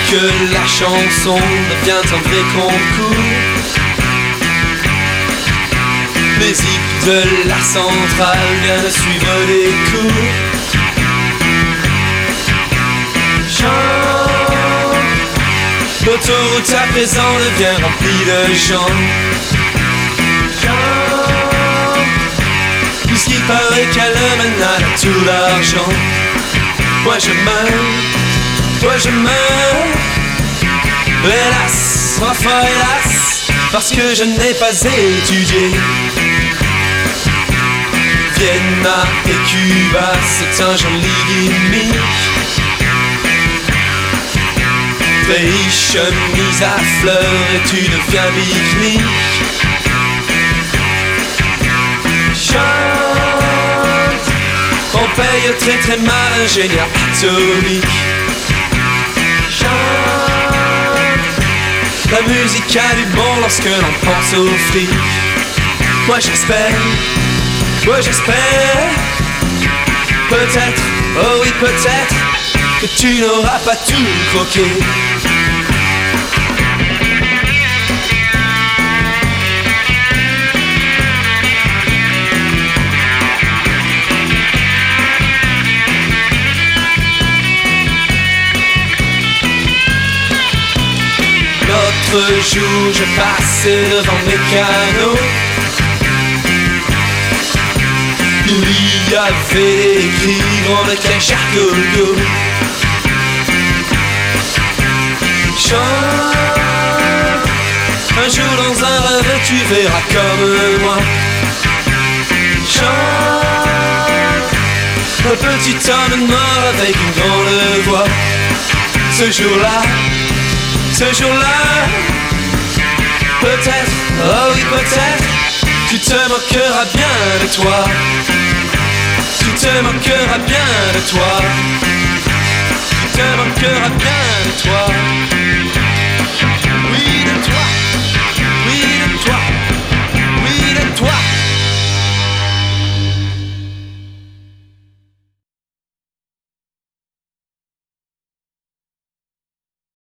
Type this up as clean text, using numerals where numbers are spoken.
que la chanson devient un vrai concours. Les hippies de la centrale viennent de suivre les cours. Chante, l'autoroute à présent devient remplie de gens. Chante, puisqu'il paraît qu'elle mène à tout l'argent. Moi je meurs, hélas, enfin hélas, parce que je n'ai pas étudié. Vienna et Cuba, c'est un joli gimmick. Pays chemise à fleurs et tu deviens pique-nique. Chante, on paye très très mal un génie atomique. La musique a du bon lorsque l'on pense au fric. Moi j'espère, peut-être, oh oui peut-être, que tu n'auras pas tout croqué. L'autre jour je passais devant Mécano. Il y avait écrit grand éclat Chargogo. Chante, un jour dans un rêve tu verras comme moi. Chante, un petit homme mort avec une grande voix. Ce jour-là, peut-être, oh oui peut-être, tu te moqueras bien de toi. Tu te moqueras bien de toi. Tu te moqueras bien de toi.